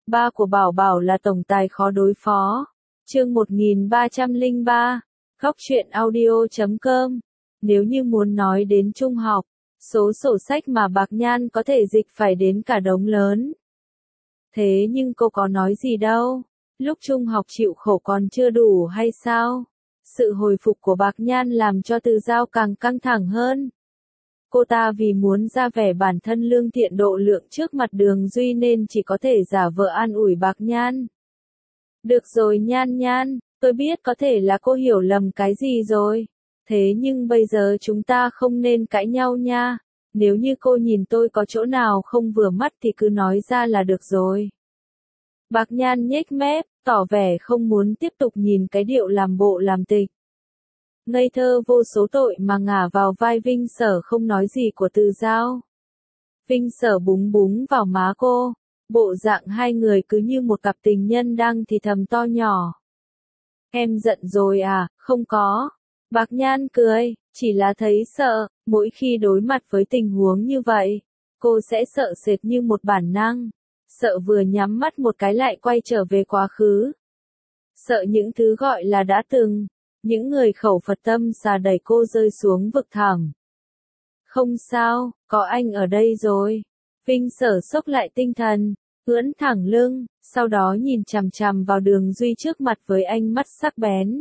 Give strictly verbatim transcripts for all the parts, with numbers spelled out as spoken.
Ba của Bảo Bảo là tổng tài khó đối phó. Chương một nghìn ba trăm lẻ ba. Góc truyện audio chấm com. Nếu như muốn nói đến trung học, số sổ sách mà Bạc Nhan có thể dịch phải đến cả đống lớn. Thế nhưng cô có nói gì đâu, lúc trung học chịu khổ còn chưa đủ hay sao? Sự hồi phục của Bạc Nhan làm cho Từ Giao càng căng thẳng hơn. Cô ta vì muốn ra vẻ bản thân lương thiện độ lượng trước mặt Đường Duy nên chỉ có thể giả vờ an ủi Bạc Nhan. Được rồi Nhan Nhan, tôi biết có thể là cô hiểu lầm cái gì rồi. Thế nhưng bây giờ chúng ta không nên cãi nhau nha. Nếu như cô nhìn tôi có chỗ nào không vừa mắt thì cứ nói ra là được rồi. Bạc Nhan nhếch mép, tỏ vẻ không muốn tiếp tục nhìn cái điệu làm bộ làm tịch. Ngây thơ vô số tội mà ngả vào vai Vinh Sở không nói gì của Từ Giao. Vinh Sở búng búng vào má cô, bộ dạng hai người cứ như một cặp tình nhân đang thì thầm to nhỏ. Em giận rồi à, không có. Bạc Nhan cười, chỉ là thấy sợ, mỗi khi đối mặt với tình huống như vậy, cô sẽ sợ sệt như một bản năng. Sợ vừa nhắm mắt một cái lại quay trở về quá khứ. Sợ những thứ gọi là đã từng. Những người khẩu Phật tâm xà đẩy cô rơi xuống vực thẳm. Không sao, có anh ở đây rồi. Vinh Sở xốc lại tinh thần, ưỡn thẳng lưng, sau đó nhìn chằm chằm vào Đường Duy trước mặt với ánh mắt sắc bén.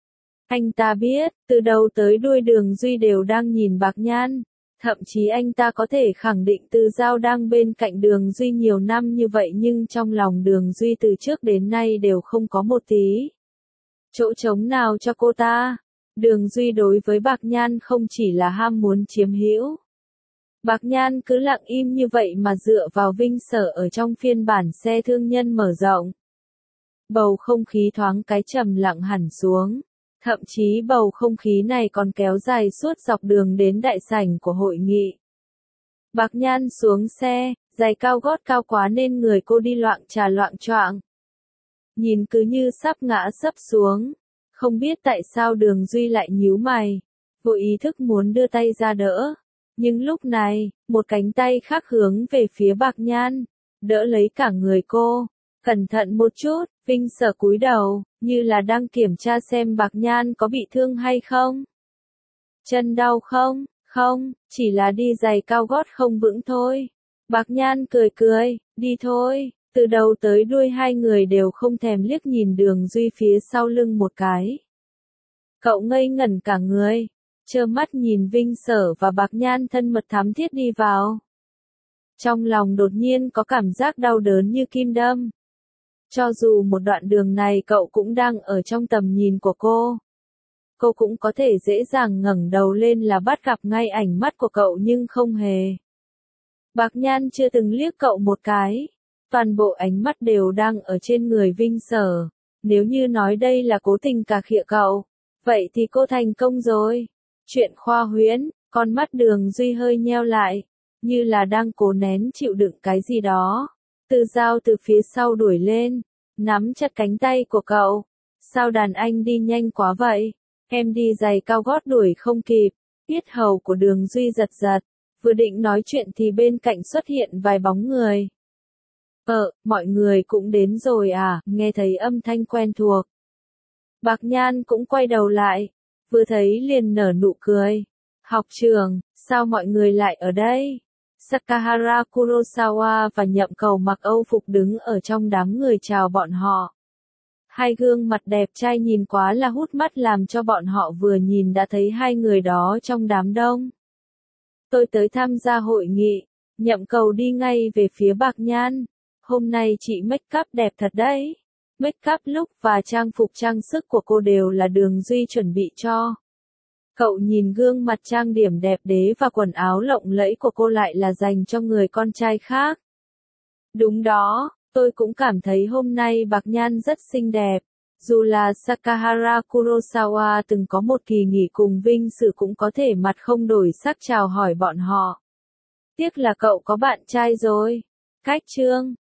Anh ta biết, từ đầu tới đuôi Đường Duy đều đang nhìn Bạc Nhan. Thậm chí anh ta có thể khẳng định Từ Giao đang bên cạnh Đường Duy nhiều năm như vậy nhưng trong lòng Đường Duy từ trước đến nay đều không có một tí chỗ trống nào cho cô ta. Đường Duy đối với Bạc Nhan không chỉ là ham muốn chiếm hữu. Bạc Nhan cứ lặng im như vậy mà dựa vào Vinh Sở ở trong phiên bản xe thương nhân mở rộng. Bầu không khí thoáng cái trầm lặng hẳn xuống. Thậm chí bầu không khí này còn kéo dài suốt dọc đường đến đại sảnh của hội nghị. Bạc Nhan xuống xe, giày cao gót cao quá nên người cô đi loạng trà loạng choạng. Nhìn cứ như sắp ngã sấp xuống. Không biết tại sao Đường Duy lại nhíu mày, vô ý thức muốn đưa tay ra đỡ. Nhưng lúc này, một cánh tay khác hướng về phía Bạc Nhan, đỡ lấy cả người cô. Cẩn thận một chút, Vinh Sở cúi đầu, như là đang kiểm tra xem Bạc Nhan có bị thương hay không. Chân đau không? Không, chỉ là đi giày cao gót không vững thôi. Bạc Nhan cười cười, đi thôi. Từ đầu tới đuôi hai người đều không thèm liếc nhìn Đường Duy phía sau lưng một cái. Cậu ngây ngẩn cả người, trơ mắt nhìn Vinh Sở và Bạc Nhan thân mật thắm thiết đi vào. Trong lòng đột nhiên có cảm giác đau đớn như kim đâm. Cho dù một đoạn đường này cậu cũng đang ở trong tầm nhìn của cô. Cô cũng có thể dễ dàng ngẩng đầu lên là bắt gặp ngay ảnh mắt của cậu nhưng không hề. Bạc Nhan chưa từng liếc cậu một cái. Toàn bộ ánh mắt đều đang ở trên người Vinh Sở. Nếu như nói đây là cố tình cà khịa cậu, vậy thì cô thành công rồi. Chuyện khoa huyễn, con mắt Đường Duy hơi nheo lại, như là đang cố nén chịu đựng cái gì đó. Từ Giao từ phía sau đuổi lên, nắm chặt cánh tay của cậu. Sao đàn anh đi nhanh quá vậy? Em đi giày cao gót đuổi không kịp. Yết hầu của Đường Duy giật giật, vừa định nói chuyện thì bên cạnh xuất hiện vài bóng người. Ờ, mọi người cũng đến rồi à, nghe thấy âm thanh quen thuộc. Bạc Nhan cũng quay đầu lại, vừa thấy liền nở nụ cười. Học trường, sao mọi người lại ở đây? Sakahara Kurosawa và Nhậm Cầu mặc Âu phục đứng ở trong đám người chào bọn họ. Hai gương mặt đẹp trai nhìn quá là hút mắt làm cho bọn họ vừa nhìn đã thấy hai người đó trong đám đông. Tôi tới tham gia hội nghị, Nhậm Cầu đi ngay về phía Bạc Nhan. Hôm nay chị make up đẹp thật đấy. Make up look và trang phục trang sức của cô đều là Đường Duy chuẩn bị cho. Cậu nhìn gương mặt trang điểm đẹp đẽ và quần áo lộng lẫy của cô lại là dành cho người con trai khác. Đúng đó, tôi cũng cảm thấy hôm nay Bạc Nhan rất xinh đẹp. Dù là Sakahara Kurosawa từng có một kỳ nghỉ cùng Vinh Sử cũng có thể mặt không đổi sắc chào hỏi bọn họ. Tiếc là cậu có bạn trai rồi. Cách chương